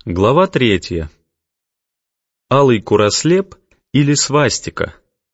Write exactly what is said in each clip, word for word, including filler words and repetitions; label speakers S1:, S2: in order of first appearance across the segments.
S1: Глава третья. Алый курослеп или свастика.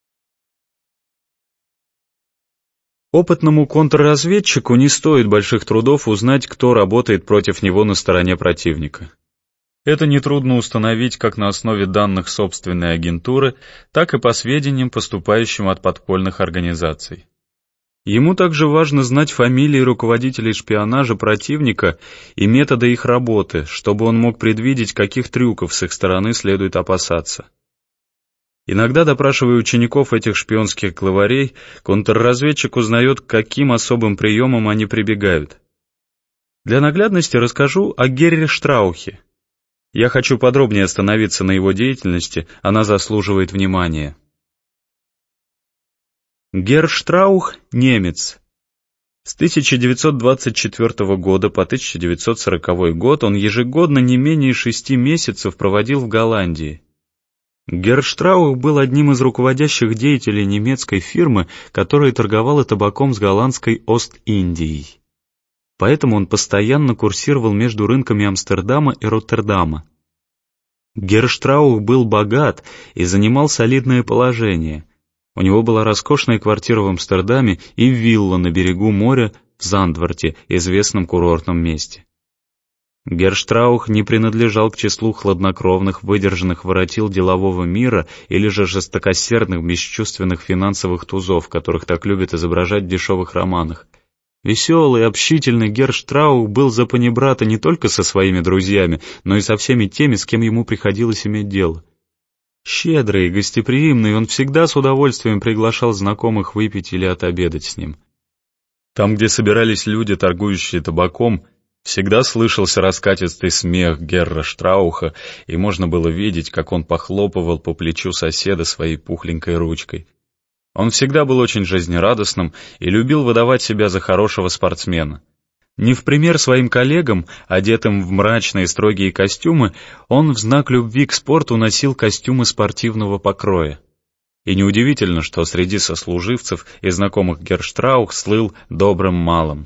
S1: Опытному контрразведчику не стоит больших трудов узнать, кто работает против него на стороне противника. Это нетрудно установить как на основе данных собственной агентуры, так и по сведениям, поступающим от подпольных организаций. Ему также важно знать фамилии руководителей шпионажа противника и методы их работы, чтобы он мог предвидеть, каких трюков с их стороны следует опасаться. Иногда, допрашивая учеников этих шпионских главарей, контрразведчик узнает, к каким особым приемам они прибегают. Для наглядности расскажу о Герри Штраухе. Я хочу подробнее остановиться на его деятельности, она заслуживает внимания. Герр Штраух – немец. С тысяча девятьсот двадцать четвёртого года по тысяча девятьсот сороковой год он ежегодно не менее шести месяцев проводил в Голландии. Герр Штраух был одним из руководящих деятелей немецкой фирмы, которая торговала табаком с голландской Ост-Индией. Поэтому он постоянно курсировал между рынками Амстердама и Роттердама. Герр Штраух был богат и занимал солидное положение. У него была роскошная квартира в Амстердаме и вилла на берегу моря в Зандварте, известном курортном месте. Герр Штраух не принадлежал к числу хладнокровных, выдержанных воротил делового мира или же жестокосердных, бесчувственных финансовых тузов, которых так любят изображать в дешевых романах. Веселый, общительный Герр Штраух был за панибрата не только со своими друзьями, но и со всеми теми, с кем ему приходилось иметь дело. Щедрый и гостеприимный, он всегда с удовольствием приглашал знакомых выпить или отобедать с ним. Там, где собирались люди, торгующие табаком, всегда слышался раскатистый смех Герра Штрауха, и можно было видеть, как он похлопывал по плечу соседа своей пухленькой ручкой. Он всегда был очень жизнерадостным и любил выдавать себя за хорошего спортсмена. Не в пример своим коллегам, одетым в мрачные строгие костюмы, он в знак любви к спорту носил костюмы спортивного покроя. И неудивительно, что среди сослуживцев и знакомых Герр Штраух слыл добрым малым.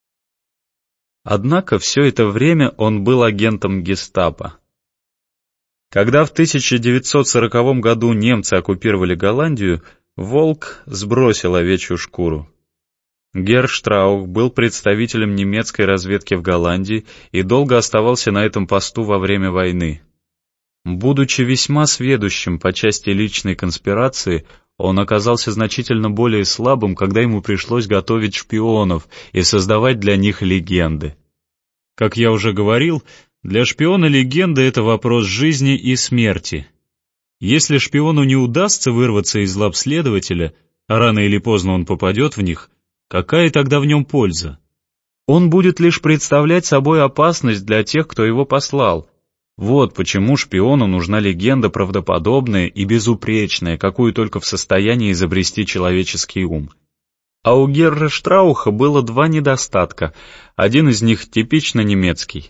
S1: Однако все это время он был агентом гестапо. Когда в тысяча девятьсот сороковом году немцы оккупировали Голландию, волк сбросил овечью шкуру. Герр Штраух был представителем немецкой разведки в Голландии и долго оставался на этом посту во время войны. Будучи весьма сведущим по части личной конспирации, он оказался значительно более слабым, когда ему пришлось готовить шпионов и создавать для них легенды. Как я уже говорил, для шпиона легенда — это вопрос жизни и смерти. Если шпиону не удастся вырваться из лап следователя, а рано или поздно он попадет в них, какая тогда в нем польза? Он будет лишь представлять собой опасность для тех, кто его послал. Вот почему шпиону нужна легенда правдоподобная и безупречная, какую только в состоянии изобрести человеческий ум. А у Герра Штрауха было два недостатка, один из них типично немецкий.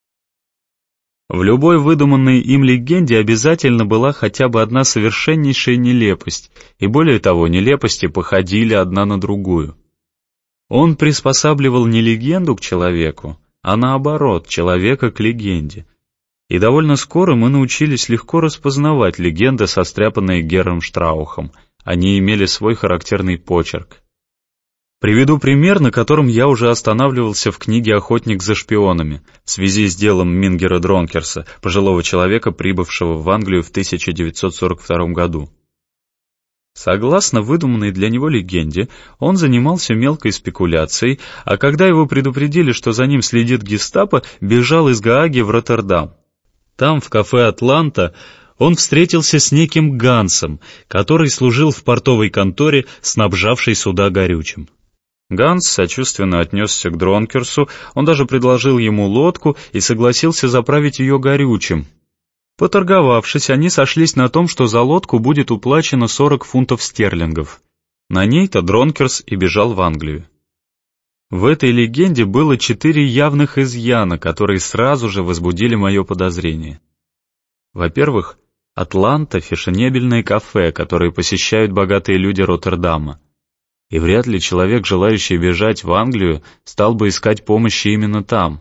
S1: В любой выдуманной им легенде обязательно была хотя бы одна совершеннейшая нелепость, и более того, нелепости походили одна на другую. Он приспосабливал не легенду к человеку, а наоборот, человека к легенде. И довольно скоро мы научились легко распознавать легенды, состряпанные Герром Штраухом. Они имели свой характерный почерк. Приведу пример, на котором я уже останавливался в книге «Охотник за шпионами» в связи с делом Мингера Дронкерса, пожилого человека, прибывшего в Англию в тысяча девятьсот сорок втором году. Согласно выдуманной для него легенде, он занимался мелкой спекуляцией, а когда его предупредили, что за ним следит гестапо, бежал из Гааги в Роттердам. Там, в кафе «Атланта», он встретился с неким Гансом, который служил в портовой конторе, снабжавшей суда горючим. Ганс сочувственно отнесся к Дронкерсу, он даже предложил ему лодку и согласился заправить ее горючим. Поторговавшись, они сошлись на том, что за лодку будет уплачено сорок фунтов стерлингов. На ней-то Дронкерс и бежал в Англию. В этой легенде было четыре явных изъяна, которые сразу же возбудили мое подозрение. Во-первых, Атланта — фешенебельное кафе, которое посещают богатые люди Роттердама. И вряд ли человек, желающий бежать в Англию, стал бы искать помощи именно там.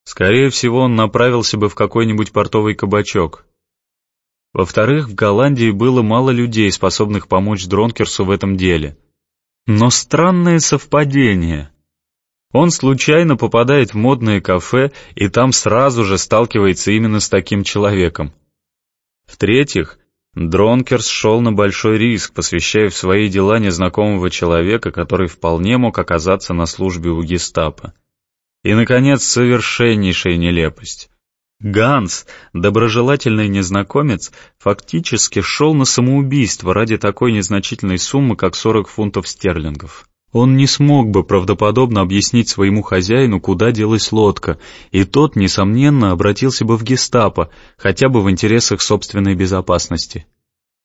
S1: Скорее всего, он направился бы в какой-нибудь портовый кабачок. Во-вторых, в Голландии было мало людей, способных помочь Дронкерсу в этом деле. Но странное совпадение. Он случайно попадает в модное кафе и там сразу же сталкивается именно с таким человеком. В-третьих, Дронкерс шел на большой риск, посвящая в свои дела незнакомого человека, который вполне мог оказаться на службе у гестапо. И, наконец, совершеннейшая нелепость. Ганс, доброжелательный незнакомец, фактически шел на самоубийство ради такой незначительной суммы, как сорок фунтов стерлингов. Он не смог бы правдоподобно объяснить своему хозяину, куда делась лодка, и тот, несомненно, обратился бы в гестапо, хотя бы в интересах собственной безопасности.